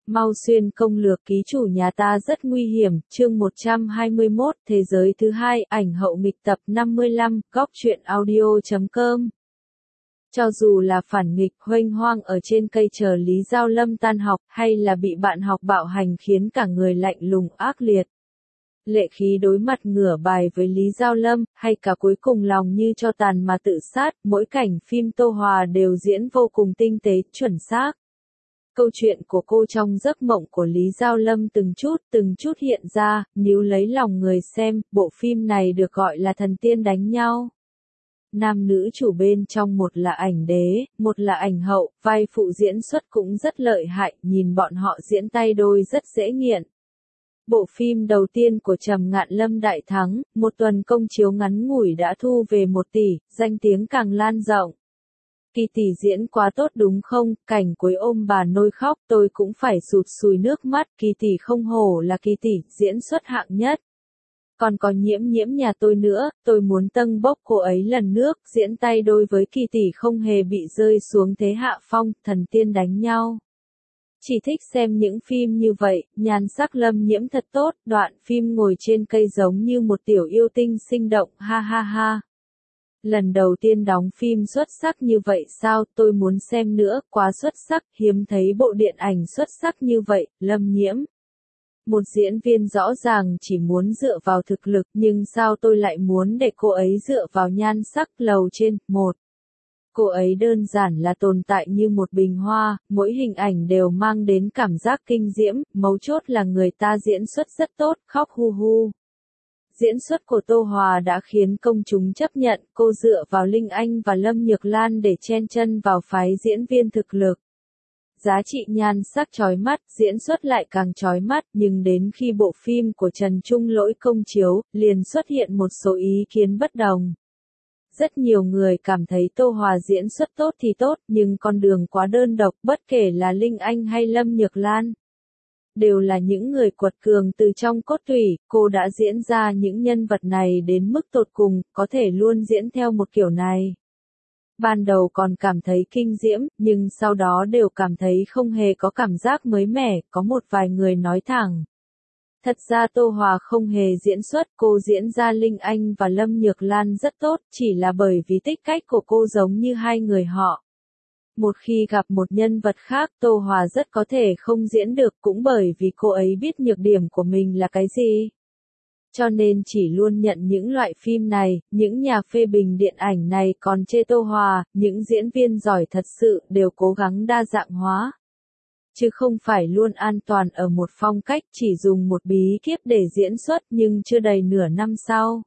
Mau xuyên công lược ký chủ nhà ta rất nguy hiểm, chương 121, thế giới thứ hai, ảnh hậu nghịch tập 55, góc truyện audio.com. Cho dù là phản nghịch, huênh hoang ở trên cây chờ Lý Giao Lâm tan học, hay là bị bạn học bạo hành khiến cả người lạnh lùng ác liệt. Lệ khí đối mặt ngửa bài với Lý Giao Lâm, hay cả cuối cùng lòng như cho tàn mà tự sát, mỗi cảnh phim Tô Hòa đều diễn vô cùng tinh tế, chuẩn xác. Câu chuyện của cô trong giấc mộng của Lý Giao Lâm từng chút hiện ra, níu lấy lòng người xem, bộ phim này được gọi là thần tiên đánh nhau. Nam nữ chủ bên trong một là ảnh đế, một là ảnh hậu, vai phụ diễn xuất cũng rất lợi hại, nhìn bọn họ diễn tay đôi rất dễ nghiện. Bộ phim đầu tiên của Trầm Ngạn Lâm đại thắng, một tuần công chiếu ngắn ngủi đã thu về 1 tỷ, danh tiếng càng lan rộng. Kỳ tỷ diễn quá tốt đúng không, cảnh cuối ôm bà nôi khóc tôi cũng phải sụt sùi nước mắt, Kỳ tỷ không hổ là Kỳ tỷ, diễn xuất hạng nhất. Còn có Nhiễm Nhiễm nhà tôi nữa, tôi muốn tâng bốc cô ấy lần nước, diễn tay đôi với Kỳ tỷ không hề bị rơi xuống thế hạ phong, thần tiên đánh nhau. Chỉ thích xem những phim như vậy, nhan sắc Lâm Nhiễm thật tốt, đoạn phim ngồi trên cây giống như một tiểu yêu tinh sinh động, ha ha ha. Lần đầu tiên đóng phim xuất sắc như vậy sao, tôi muốn xem nữa, quá xuất sắc, hiếm thấy bộ điện ảnh xuất sắc như vậy, Lâm Nhiễm. Một diễn viên rõ ràng chỉ muốn dựa vào thực lực, nhưng sao tôi lại muốn để cô ấy dựa vào nhan sắc, lầu trên, một. Cô ấy đơn giản là tồn tại như một bình hoa, mỗi hình ảnh đều mang đến cảm giác kinh diễm, mấu chốt là người ta diễn xuất rất tốt, khóc hu hu. Diễn xuất của Tô Hòa đã khiến công chúng chấp nhận, cô dựa vào Linh Anh và Lâm Nhược Lan để chen chân vào phái diễn viên thực lực. Giá trị nhan sắc chói mắt, diễn xuất lại càng chói mắt, nhưng đến khi bộ phim của Trần Trung Lỗi công chiếu, liền xuất hiện một số ý kiến bất đồng. Rất nhiều người cảm thấy Tô Hòa diễn xuất tốt thì tốt, nhưng con đường quá đơn độc, bất kể là Linh Anh hay Lâm Nhược Lan. Đều là những người quật cường từ trong cốt tủy, cô đã diễn ra những nhân vật này đến mức tột cùng, có thể luôn diễn theo một kiểu này. Ban đầu còn cảm thấy kinh diễm, nhưng sau đó đều cảm thấy không hề có cảm giác mới mẻ, có một vài người nói thẳng. Thật ra Tô Hòa không hề diễn xuất, cô diễn ra Linh Anh và Lâm Nhược Lan rất tốt, chỉ là bởi vì tích cách của cô giống như hai người họ. Một khi gặp một nhân vật khác, Tô Hòa rất có thể không diễn được cũng bởi vì cô ấy biết nhược điểm của mình là cái gì. Cho nên chỉ luôn nhận những loại phim này, những nhà phê bình điện ảnh này còn chê Tô Hòa, những diễn viên giỏi thật sự đều cố gắng đa dạng hóa. Chứ không phải luôn an toàn ở một phong cách chỉ dùng một bí kíp để diễn xuất nhưng chưa đầy nửa năm sau.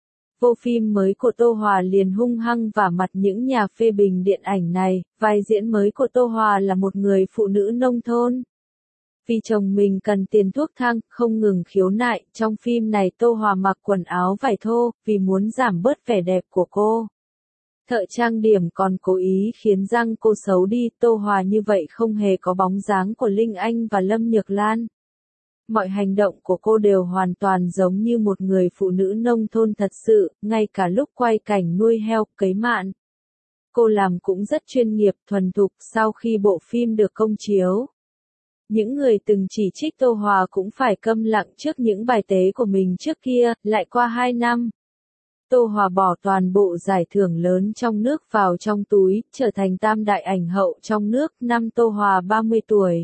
Vô phim mới của Tô Hòa liền hung hăng vả mặt những nhà phê bình điện ảnh này, vai diễn mới của Tô Hòa là một người phụ nữ nông thôn. Vì chồng mình cần tiền thuốc thang, không ngừng khiếu nại, trong phim này Tô Hòa mặc quần áo vải thô, vì muốn giảm bớt vẻ đẹp của cô. Thợ trang điểm còn cố ý khiến răng cô xấu đi, Tô Hòa như vậy không hề có bóng dáng của Linh Anh và Lâm Nhược Lan. Mọi hành động của cô đều hoàn toàn giống như một người phụ nữ nông thôn thật sự, ngay cả lúc quay cảnh nuôi heo, cấy mạn. Cô làm cũng rất chuyên nghiệp, thuần thục, sau khi bộ phim được công chiếu. Những người từng chỉ trích Tô Hòa cũng phải câm lặng trước những bài tế của mình trước kia, lại qua 2 năm. Tô Hòa bỏ toàn bộ giải thưởng lớn trong nước vào trong túi, trở thành tam đại ảnh hậu trong nước, năm Tô Hòa 30 tuổi.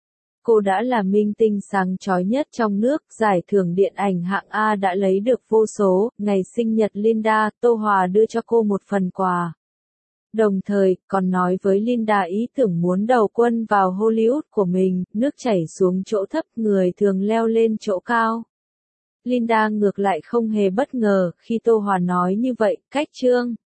Cô đã là minh tinh sáng chói nhất trong nước, giải thưởng điện ảnh hạng A đã lấy được vô số, ngày sinh nhật Linda, Tô Hòa đưa cho cô một phần quà. Đồng thời, còn nói với Linda ý tưởng muốn đầu quân vào Hollywood của mình, nước chảy xuống chỗ thấp, người thường leo lên chỗ cao. Linda ngược lại không hề bất ngờ, khi Tô Hòa nói như vậy, cách chương.